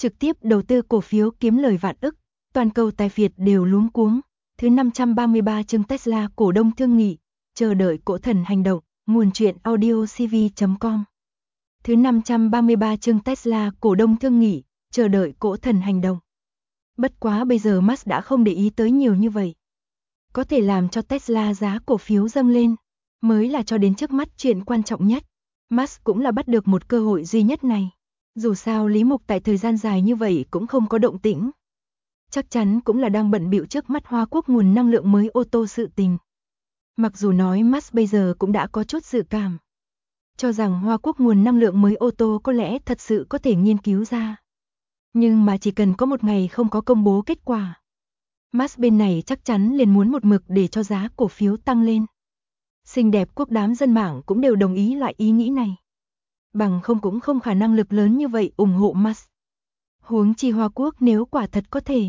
trực tiếp đầu tư cổ phiếu kiếm lời vạn ức, toàn cầu tài phiệt đều luống cuống. Thứ 533 chương Tesla cổ đông thương nghị, chờ đợi cổ thần hành động, nguồn truyện audio cv.com. Thứ 533 chương Tesla cổ đông thương nghị, chờ đợi cổ thần hành động. Bất quá bây giờ Musk đã không để ý tới nhiều như vậy. Có thể làm cho Tesla giá cổ phiếu dâng lên, mới là cho đến trước mắt chuyện quan trọng nhất. Musk cũng là bắt được một cơ hội duy nhất này. Dù sao Lý Mục tại thời gian dài như vậy cũng không có động tĩnh. Chắc chắn cũng là đang bận bịu trước mắt Hoa Quốc nguồn năng lượng mới ô tô sự tình. Mặc dù nói Musk bây giờ cũng đã có chút dự cảm, cho rằng Hoa Quốc nguồn năng lượng mới ô tô có lẽ thật sự có thể nghiên cứu ra. Nhưng mà chỉ cần có một ngày không có công bố kết quả, Musk bên này chắc chắn liền muốn một mực để cho giá cổ phiếu tăng lên. Xinh đẹp quốc đám dân mạng cũng đều đồng ý loại ý nghĩ này. Bằng không cũng không khả năng lực lớn như vậy ủng hộ Musk. Huống chi Hoa Quốc nếu quả thật có thể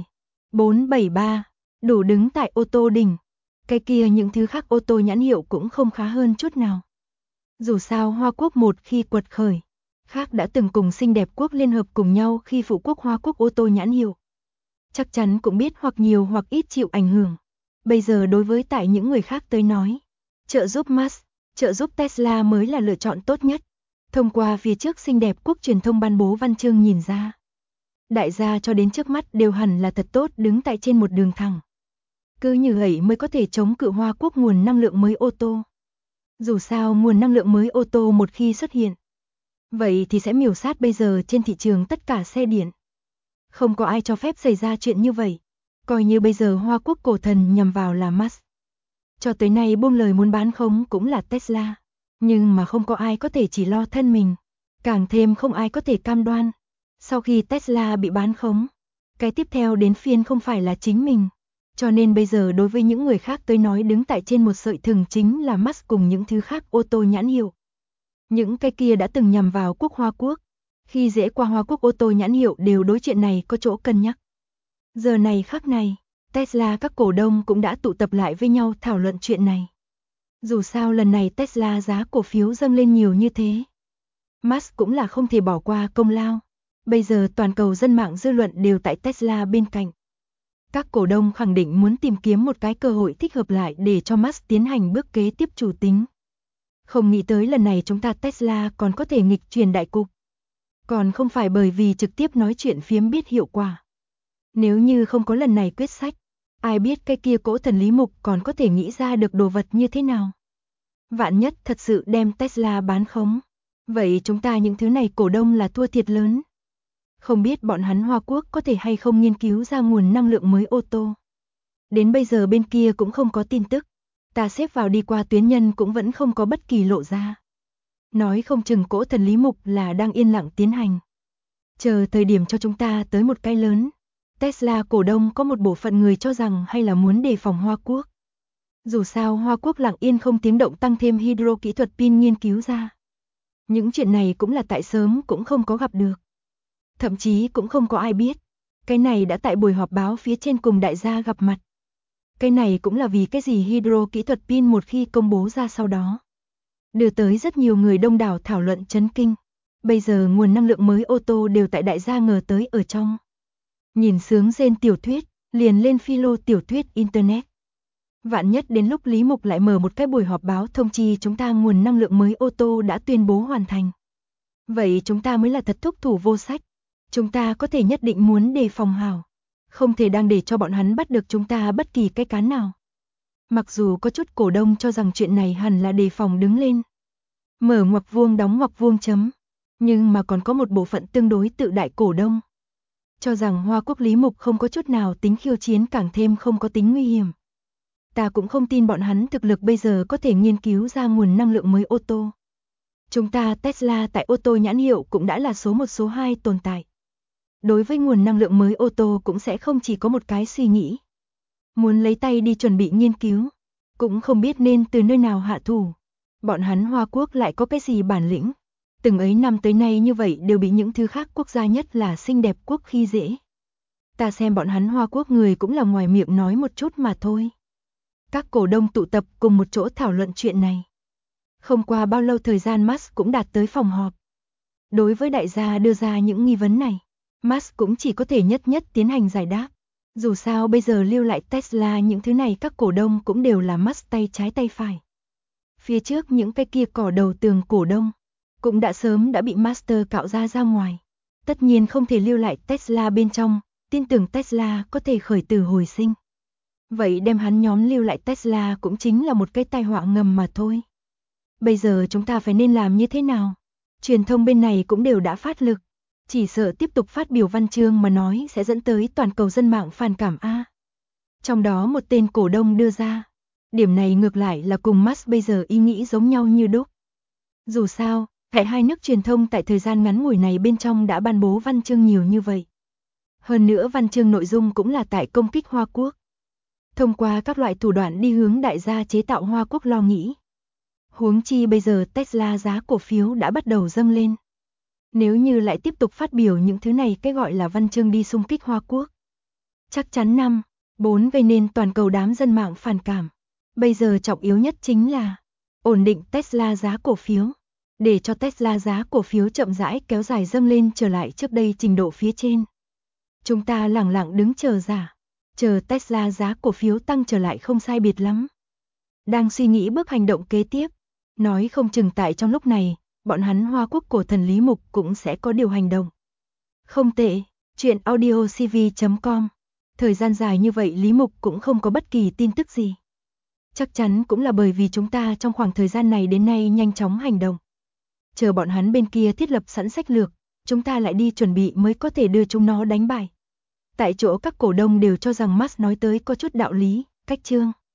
473 đủ đứng tại ô tô đỉnh, cái kia những thứ khác ô tô nhãn hiệu cũng không khá hơn chút nào. Dù sao Hoa Quốc một khi quật khởi, khác đã từng cùng xinh đẹp quốc liên hợp cùng nhau khi phụ quốc Hoa Quốc ô tô nhãn hiệu. Chắc chắn cũng biết hoặc nhiều hoặc ít chịu ảnh hưởng. Bây giờ đối với tại những người khác tới nói, trợ giúp Musk, trợ giúp Tesla mới là lựa chọn tốt nhất. Thông qua phía trước xinh đẹp quốc truyền thông ban bố văn chương nhìn ra, đại gia cho đến trước mắt đều hẳn là thật tốt đứng tại trên một đường thẳng. Cứ như vậy mới có thể chống cự Hoa Quốc nguồn năng lượng mới ô tô. Dù sao nguồn năng lượng mới ô tô một khi xuất hiện, vậy thì sẽ miểu sát bây giờ trên thị trường tất cả xe điện. Không có ai cho phép xảy ra chuyện như vậy. Coi như bây giờ Hoa Quốc cổ thần nhằm vào là Musk. Cho tới nay buông lời muốn bán khống cũng là Tesla. Nhưng mà không có ai có thể chỉ lo thân mình. Càng thêm không ai có thể cam đoan. Sau khi Tesla bị bán khống, cái tiếp theo đến phiên không phải là chính mình. Cho nên bây giờ đối với những người khác tới nói đứng tại trên một sợi thừng chính là Musk cùng những thứ khác ô tô nhãn hiệu. Những cái kia đã từng nhằm vào quốc Hoa Quốc. Khi dễ qua Hoa Quốc ô tô nhãn hiệu đều đối chuyện này có chỗ cân nhắc. Giờ này khắc này, Tesla các cổ đông cũng đã tụ tập lại với nhau thảo luận chuyện này. Dù sao lần này Tesla giá cổ phiếu dâng lên nhiều như thế, Musk cũng là không thể bỏ qua công lao. Bây giờ toàn cầu dân mạng dư luận đều tại Tesla bên cạnh. Các cổ đông khẳng định muốn tìm kiếm một cái cơ hội thích hợp lại để cho Musk tiến hành bước kế tiếp chủ tính. Không nghĩ tới lần này chúng ta Tesla còn có thể nghịch chuyển đại cục. Còn không phải bởi vì trực tiếp nói chuyện phiếm biết hiệu quả. Nếu như không có lần này quyết sách, ai biết cái kia cỗ thần Lý Mục còn có thể nghĩ ra được đồ vật như thế nào. Vạn nhất thật sự đem Tesla bán khống, vậy chúng ta những thứ này cổ đông là thua thiệt lớn. Không biết bọn hắn Hoa Quốc có thể hay không nghiên cứu ra nguồn năng lượng mới ô tô. Đến bây giờ bên kia cũng không có tin tức, ta xếp vào đi qua tuyến nhân cũng vẫn không có bất kỳ lộ ra. Nói không chừng cỗ thần Lý Mục là đang yên lặng tiến hành. Chờ thời điểm cho chúng ta tới một cái lớn. Tesla cổ đông có một bộ phận người cho rằng hay là muốn đề phòng Hoa Quốc. Dù sao Hoa Quốc lặng yên không tiếng động tăng thêm hydro kỹ thuật pin nghiên cứu ra. Những chuyện này cũng là tại sớm cũng không có gặp được. Thậm chí cũng không có ai biết. Cái này đã tại buổi họp báo phía trên cùng đại gia gặp mặt. Cái này cũng là vì cái gì hydro kỹ thuật pin một khi công bố ra sau đó, đưa tới rất nhiều người đông đảo thảo luận chấn kinh. Bây giờ nguồn năng lượng mới ô tô đều tại đại gia ngờ tới ở trong. Nhìn sướng rên tiểu thuyết, liền lên philo tiểu thuyết internet. Vạn nhất đến lúc Lý Mục lại mở một cái buổi họp báo thông chi chúng ta nguồn năng lượng mới ô tô đã tuyên bố hoàn thành. Vậy chúng ta mới là thật thúc thủ vô sách. Chúng ta có thể nhất định muốn đề phòng hảo. Không thể đang để cho bọn hắn bắt được chúng ta bất kỳ cái cán nào. Mặc dù có chút cổ đông cho rằng chuyện này hẳn là đề phòng đứng lên. Mở ngoặc vuông đóng ngoặc vuông chấm. Nhưng mà còn có một bộ phận tương đối tự đại cổ đông. Cho rằng Hoa Quốc Lý Mục không có chút nào tính khiêu chiến càng thêm không có tính nguy hiểm. Ta cũng không tin bọn hắn thực lực bây giờ có thể nghiên cứu ra nguồn năng lượng mới ô tô. Chúng ta Tesla tại ô tô nhãn hiệu cũng đã là số 1 số 2 tồn tại. Đối với nguồn năng lượng mới ô tô cũng sẽ không chỉ có một cái suy nghĩ. Muốn lấy tay đi chuẩn bị nghiên cứu, cũng không biết nên từ nơi nào hạ thủ. Bọn hắn Hoa Quốc lại có cái gì bản lĩnh. Từng ấy năm tới nay như vậy đều bị những thứ khác quốc gia nhất là xinh đẹp quốc khi dễ. Ta xem bọn hắn Hoa Quốc người cũng là ngoài miệng nói một chút mà thôi. Các cổ đông tụ tập cùng một chỗ thảo luận chuyện này. Không qua bao lâu thời gian Musk cũng đạt tới phòng họp. Đối với đại gia đưa ra những nghi vấn này, Musk cũng chỉ có thể nhất tiến hành giải đáp. Dù sao bây giờ lưu lại Tesla những thứ này các cổ đông cũng đều là Musk tay trái tay phải. Phía trước những cái kia cỏ đầu tường cổ đông cũng đã sớm bị Master cạo ra ngoài. Tất nhiên không thể lưu lại Tesla bên trong, tin tưởng Tesla có thể khởi tử hồi sinh. Vậy đem hắn nhóm lưu lại Tesla cũng chính là một cái tai họa ngầm mà thôi. Bây giờ chúng ta phải nên làm như thế nào? Truyền thông bên này cũng đều đã phát lực. Chỉ sợ tiếp tục phát biểu văn chương mà nói sẽ dẫn tới toàn cầu dân mạng phản cảm a. Trong đó một tên cổ đông đưa ra. Điểm này ngược lại là cùng Musk bây giờ ý nghĩ giống nhau như đúc. Dù sao, tại hai nước truyền thông tại thời gian ngắn ngủi này bên trong đã ban bố văn chương nhiều như vậy. Hơn nữa văn chương nội dung cũng là tại công kích Hoa Quốc. Thông qua các loại thủ đoạn đi hướng đại gia chế tạo Hoa Quốc lo nghĩ. Huống chi bây giờ Tesla giá cổ phiếu đã bắt đầu dâng lên. Nếu như lại tiếp tục phát biểu những thứ này cái gọi là văn chương đi xung kích Hoa Quốc. Chắc chắn 5, 4 gây nên toàn cầu đám dân mạng phản cảm. Bây giờ trọng yếu nhất chính là ổn định Tesla giá cổ phiếu. Để cho Tesla giá cổ phiếu chậm rãi kéo dài dâng lên trở lại trước đây trình độ phía trên. Chúng ta lẳng lặng đứng chờ chờ Tesla giá cổ phiếu tăng trở lại không sai biệt lắm. Đang suy nghĩ bước hành động kế tiếp. Nói không chừng tại trong lúc này, bọn hắn Hoa Quốc cổ thần Lý Mục cũng sẽ có điều hành động. Không tệ, chuyện audiocv.com. Thời gian dài như vậy Lý Mục cũng không có bất kỳ tin tức gì. Chắc chắn cũng là bởi vì chúng ta trong khoảng thời gian này đến nay nhanh chóng hành động. Chờ bọn hắn bên kia thiết lập sẵn sách lược, chúng ta lại đi chuẩn bị mới có thể đưa chúng nó đánh bại. Tại chỗ các cổ đông đều cho rằng Musk nói tới có chút đạo lý, cách chương.